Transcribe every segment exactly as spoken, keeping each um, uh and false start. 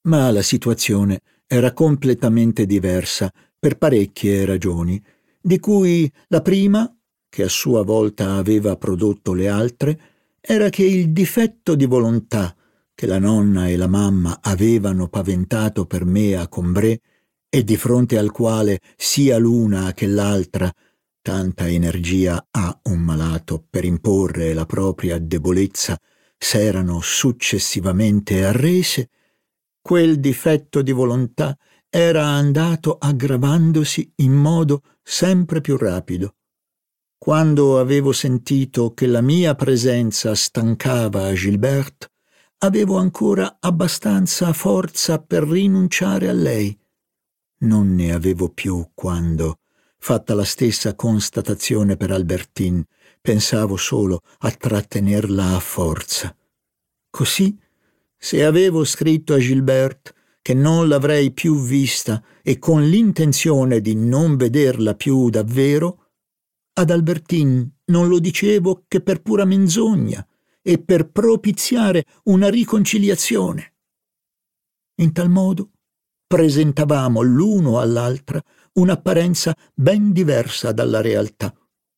Ma la situazione era completamente diversa per parecchie ragioni, di cui la prima, che a sua volta aveva prodotto le altre, era che il difetto di volontà che la nonna e la mamma avevano paventato per me a Combray e di fronte al quale sia l'una che l'altra tanta energia ha un malato per imporre la propria debolezza s'erano successivamente arrese, quel difetto di volontà era andato aggravandosi in modo sempre più rapido. Quando avevo sentito che la mia presenza stancava Gilberte, avevo ancora abbastanza forza per rinunciare a lei. Non ne avevo più quando, fatta la stessa constatazione per Albertine, pensavo solo a trattenerla a forza. Così, se avevo scritto a Gilberte che non l'avrei più vista e con l'intenzione di non vederla più davvero, ad Albertine non lo dicevo che per pura menzogna e per propiziare una riconciliazione. In tal modo presentavamo l'uno all'altra un'apparenza ben diversa dalla realtà.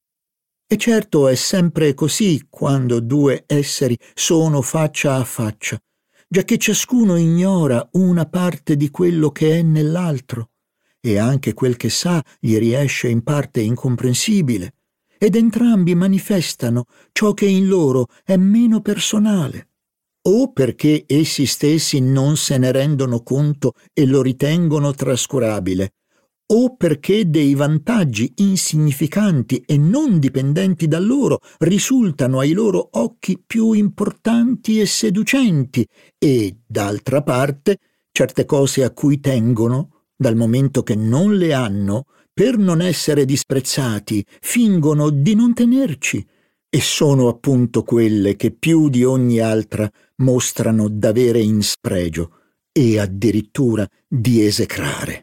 E certo è sempre così quando due esseri sono faccia a faccia, giacché ciascuno ignora una parte di quello che è nell'altro, e anche quel che sa gli riesce in parte incomprensibile, ed entrambi manifestano ciò che in loro è meno personale, o perché essi stessi non se ne rendono conto e lo ritengono trascurabile, o perché dei vantaggi insignificanti e non dipendenti da loro risultano ai loro occhi più importanti e seducenti e, d'altra parte, certe cose a cui tengono, dal momento che non le hanno, per non essere disprezzati, fingono di non tenerci, e sono appunto quelle che più di ogni altra mostrano d'avere in spregio e addirittura di esecrare.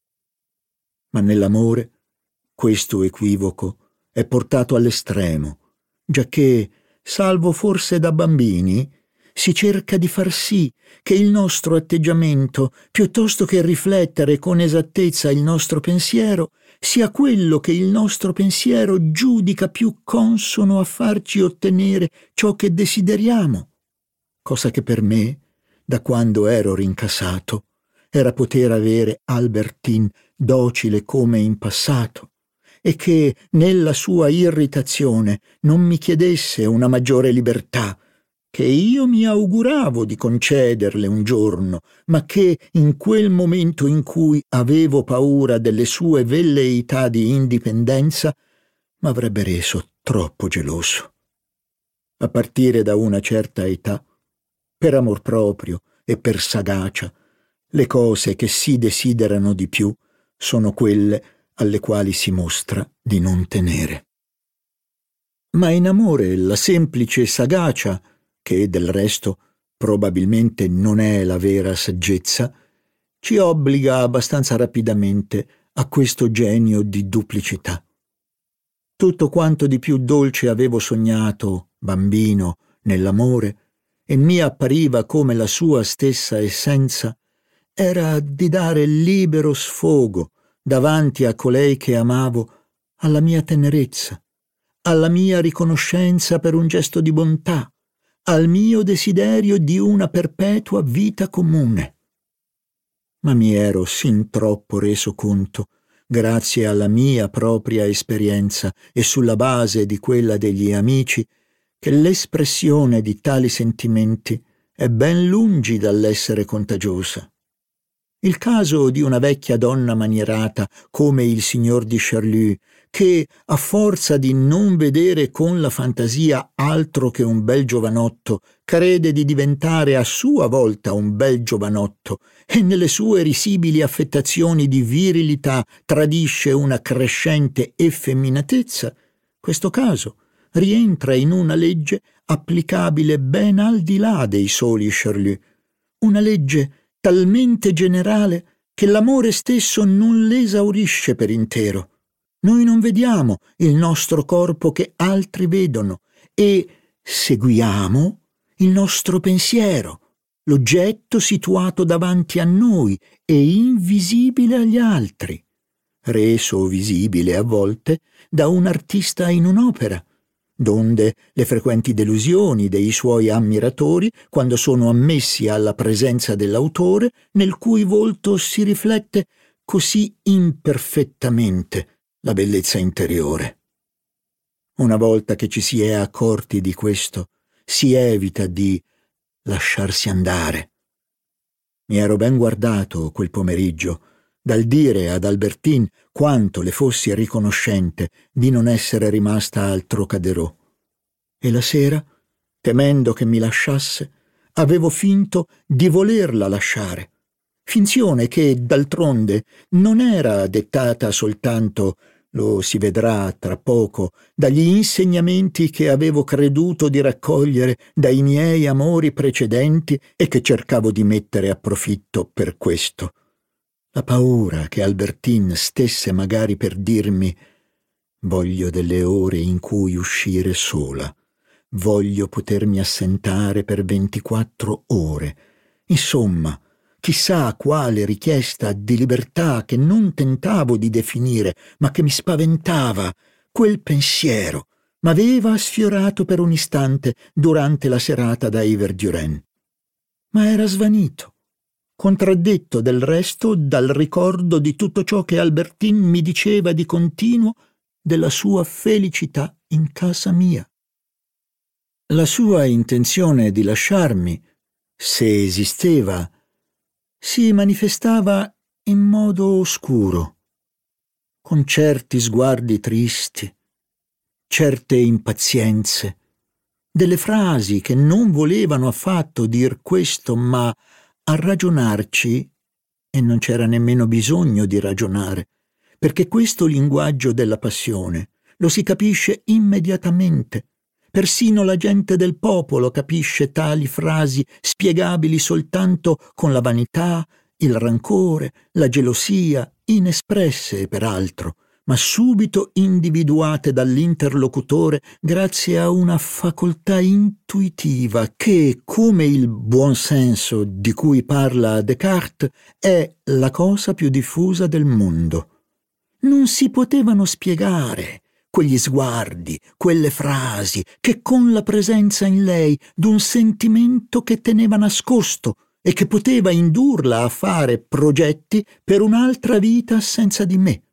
Ma nell'amore questo equivoco è portato all'estremo, giacché, salvo forse da bambini, si cerca di far sì che il nostro atteggiamento, piuttosto che riflettere con esattezza il nostro pensiero, sia quello che il nostro pensiero giudica più consono a farci ottenere ciò che desideriamo, cosa che per me, da quando ero rincassato, era poter avere Albertine docile come in passato, e che nella sua irritazione non mi chiedesse una maggiore libertà, che io mi auguravo di concederle un giorno, ma che in quel momento in cui avevo paura delle sue velleità di indipendenza m'avrebbe reso troppo geloso. A partire da una certa età, per amor proprio e per sagacia, le cose che si desiderano di più sono quelle alle quali si mostra di non tenere. Ma in amore la semplice sagacia, che del resto probabilmente non è la vera saggezza, ci obbliga abbastanza rapidamente a questo genio di duplicità. Tutto quanto di più dolce avevo sognato, bambino, nell'amore, e mi appariva come la sua stessa essenza, era di dare libero sfogo davanti a colei che amavo alla mia tenerezza, alla mia riconoscenza per un gesto di bontà, al mio desiderio di una perpetua vita comune. Ma mi ero sin troppo reso conto, grazie alla mia propria esperienza e sulla base di quella degli amici, che l'espressione di tali sentimenti è ben lungi dall'essere contagiosa. Il caso di una vecchia donna manierata come il signor di Charlus, che, a forza di non vedere con la fantasia altro che un bel giovanotto, crede di diventare a sua volta un bel giovanotto e nelle sue risibili affettazioni di virilità tradisce una crescente effeminatezza, questo caso rientra in una legge applicabile ben al di là dei soli Charlus, una legge talmente generale che l'amore stesso non l'esaurisce per intero. Noi non vediamo il nostro corpo che altri vedono e seguiamo il nostro pensiero, l'oggetto situato davanti a noi e invisibile agli altri, reso visibile a volte da un artista in un'opera, donde le frequenti delusioni dei suoi ammiratori quando sono ammessi alla presenza dell'autore, nel cui volto si riflette così imperfettamente la bellezza interiore. Una volta che ci si è accorti di questo, si evita di lasciarsi andare. Mi ero ben guardato quel pomeriggio dal dire ad Albertine quanto le fossi riconoscente di non essere rimasta al Trocadero. E la sera, temendo che mi lasciasse, avevo finto di volerla lasciare. Finzione che, d'altronde, non era dettata soltanto, lo si vedrà tra poco, dagli insegnamenti che avevo creduto di raccogliere dai miei amori precedenti e che cercavo di mettere a profitto per questo. La paura che Albertine stesse magari per dirmi: voglio delle ore in cui uscire sola, voglio potermi assentare per ventiquattro ore. Insomma, chissà quale richiesta di libertà che non tentavo di definire, ma che mi spaventava, quel pensiero m'aveva sfiorato per un istante durante la serata da Yver-Durand. Ma era svanito, contraddetto del resto dal ricordo di tutto ciò che Albertine mi diceva di continuo della sua felicità in casa mia. La sua intenzione di lasciarmi, se esisteva, si manifestava in modo oscuro, con certi sguardi tristi, certe impazienze, delle frasi che non volevano affatto dir questo, ma a ragionarci, e non c'era nemmeno bisogno di ragionare, perché questo linguaggio della passione lo si capisce immediatamente. Persino la gente del popolo capisce tali frasi spiegabili soltanto con la vanità, il rancore, la gelosia, inespresse peraltro, ma subito individuate dall'interlocutore grazie a una facoltà intuitiva che, come il buon senso di cui parla Descartes, è la cosa più diffusa del mondo. Non si potevano spiegare quegli sguardi, quelle frasi, che con la presenza in lei d'un sentimento che teneva nascosto e che poteva indurla a fare progetti per un'altra vita senza di me.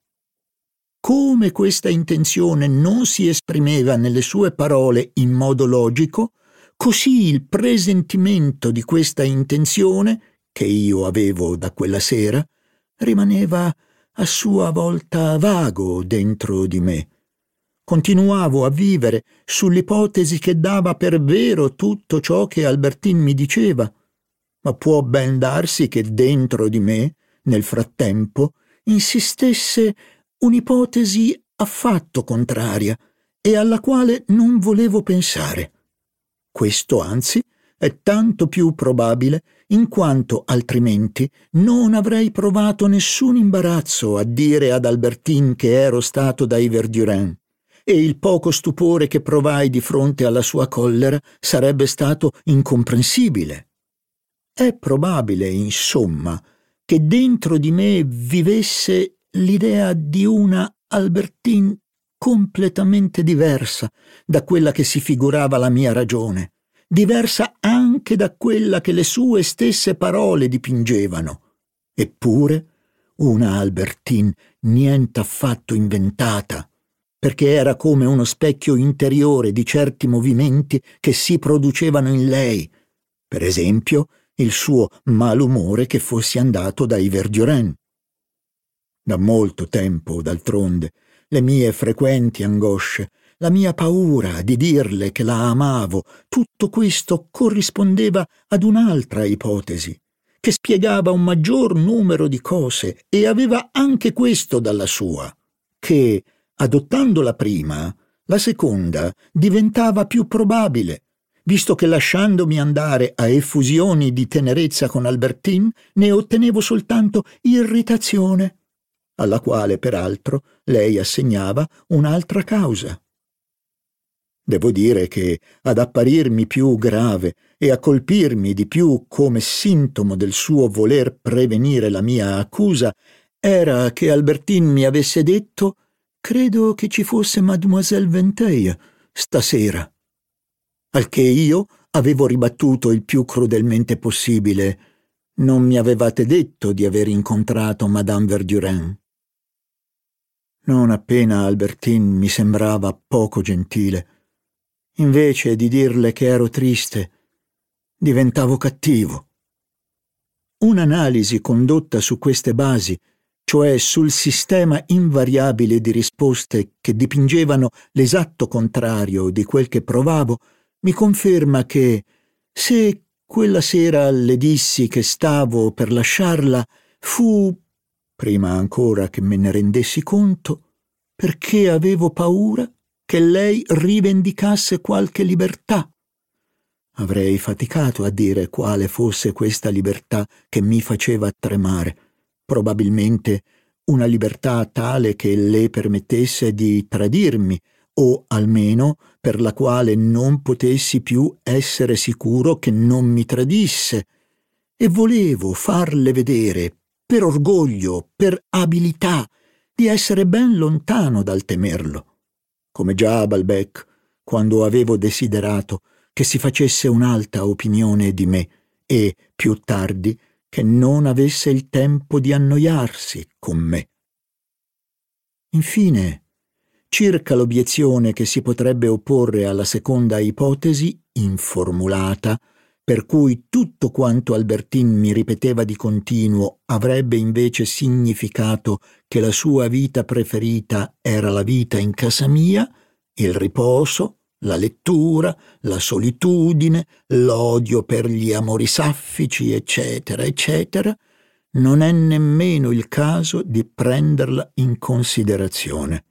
Come questa intenzione non si esprimeva nelle sue parole in modo logico, così il presentimento di questa intenzione, che io avevo da quella sera, rimaneva a sua volta vago dentro di me. Continuavo a vivere sull'ipotesi che dava per vero tutto ciò che Albertine mi diceva, ma può ben darsi che dentro di me, nel frattempo, insistesse un'ipotesi affatto contraria e alla quale non volevo pensare. Questo, anzi, è tanto più probabile in quanto altrimenti non avrei provato nessun imbarazzo a dire ad Albertine che ero stato da Yver-Durand, e il poco stupore che provai di fronte alla sua collera sarebbe stato incomprensibile. È probabile, insomma, che dentro di me vivesse l'idea di una Albertine completamente diversa da quella che si figurava la mia ragione, diversa anche da quella che le sue stesse parole dipingevano. Eppure una Albertine nient'affatto inventata, perché era come uno specchio interiore di certi movimenti che si producevano in lei, per esempio il suo malumore che fossi andato da Yver-Durand. Da molto tempo, d'altronde, le mie frequenti angosce, la mia paura di dirle che la amavo, tutto questo corrispondeva ad un'altra ipotesi, che spiegava un maggior numero di cose e aveva anche questo dalla sua, che, adottando la prima, la seconda diventava più probabile, visto che lasciandomi andare a effusioni di tenerezza con Albertine ne ottenevo soltanto irritazione, alla quale peraltro lei assegnava un'altra causa. Devo dire che, ad apparirmi più grave e a colpirmi di più come sintomo del suo voler prevenire la mia accusa era che Albertine mi avesse detto: «Credo che ci fosse Mademoiselle Vinteuil stasera», al che io avevo ribattuto il più crudelmente possibile: «Non mi avevate detto di aver incontrato Madame Verdurin». Non appena Albertine mi sembrava poco gentile. Invece di dirle che ero triste, diventavo cattivo. Un'analisi condotta su queste basi, cioè sul sistema invariabile di risposte che dipingevano l'esatto contrario di quel che provavo, mi conferma che, se quella sera le dissi che stavo per lasciarla, fu, prima ancora che me ne rendessi conto, perché avevo paura che lei rivendicasse qualche libertà. Avrei faticato a dire quale fosse questa libertà che mi faceva tremare. Probabilmente una libertà tale che le permettesse di tradirmi, o almeno per la quale non potessi più essere sicuro che non mi tradisse, e volevo farle vedere, per orgoglio, per abilità, di essere ben lontano dal temerlo, come già a Balbec, quando avevo desiderato che si facesse un'alta opinione di me e, più tardi, che non avesse il tempo di annoiarsi con me. Infine, circa l'obiezione che si potrebbe opporre alla seconda ipotesi, informulata, per cui tutto quanto Albertine mi ripeteva di continuo avrebbe invece significato che la sua vita preferita era la vita in casa mia, il riposo, la lettura, la solitudine, l'odio per gli amori saffici, eccetera, eccetera, non è nemmeno il caso di prenderla in considerazione.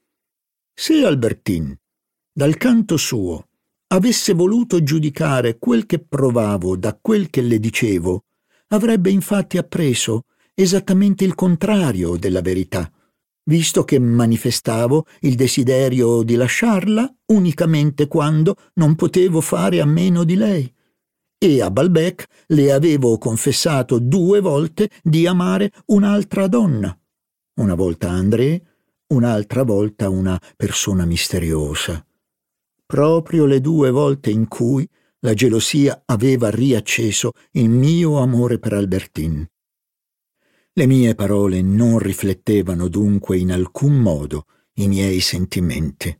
Se Albertine, dal canto suo, avesse voluto giudicare quel che provavo da quel che le dicevo, avrebbe infatti appreso esattamente il contrario della verità, visto che manifestavo il desiderio di lasciarla unicamente quando non potevo fare a meno di lei, e a Balbec le avevo confessato due volte di amare un'altra donna, una volta André, un'altra volta una persona misteriosa, proprio le due volte in cui la gelosia aveva riacceso il mio amore per Albertine. Le mie parole non riflettevano dunque in alcun modo i miei sentimenti.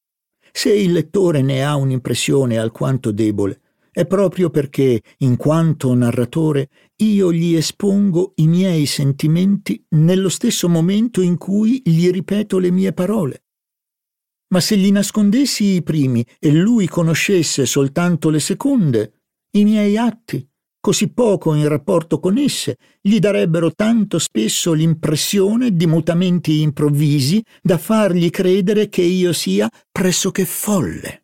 Se il lettore ne ha un'impressione alquanto debole, è proprio perché, in quanto narratore, io gli espongo i miei sentimenti nello stesso momento in cui gli ripeto le mie parole. Ma se gli nascondessi i primi e lui conoscesse soltanto le seconde, i miei atti, così poco in rapporto con esse, gli darebbero tanto spesso l'impressione di mutamenti improvvisi da fargli credere che io sia pressoché folle.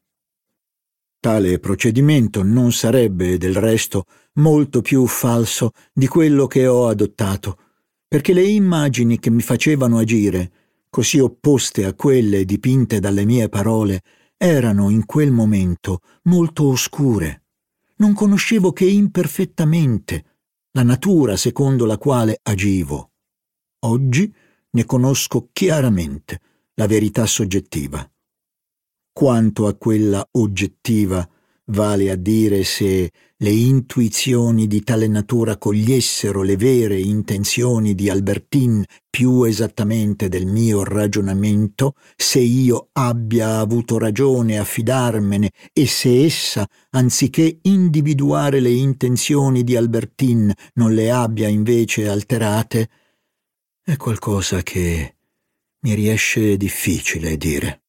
Tale procedimento non sarebbe, del resto, molto più falso di quello che ho adottato, perché le immagini che mi facevano agire, così opposte a quelle dipinte dalle mie parole, erano in quel momento molto oscure. Non conoscevo che imperfettamente la natura secondo la quale agivo. Oggi ne conosco chiaramente la verità soggettiva. Quanto a quella oggettiva, vale a dire se le intuizioni di tale natura cogliessero le vere intenzioni di Albertine più esattamente del mio ragionamento, se io abbia avuto ragione a fidarmene e se essa, anziché individuare le intenzioni di Albertine, non le abbia invece alterate, è qualcosa che mi riesce difficile dire.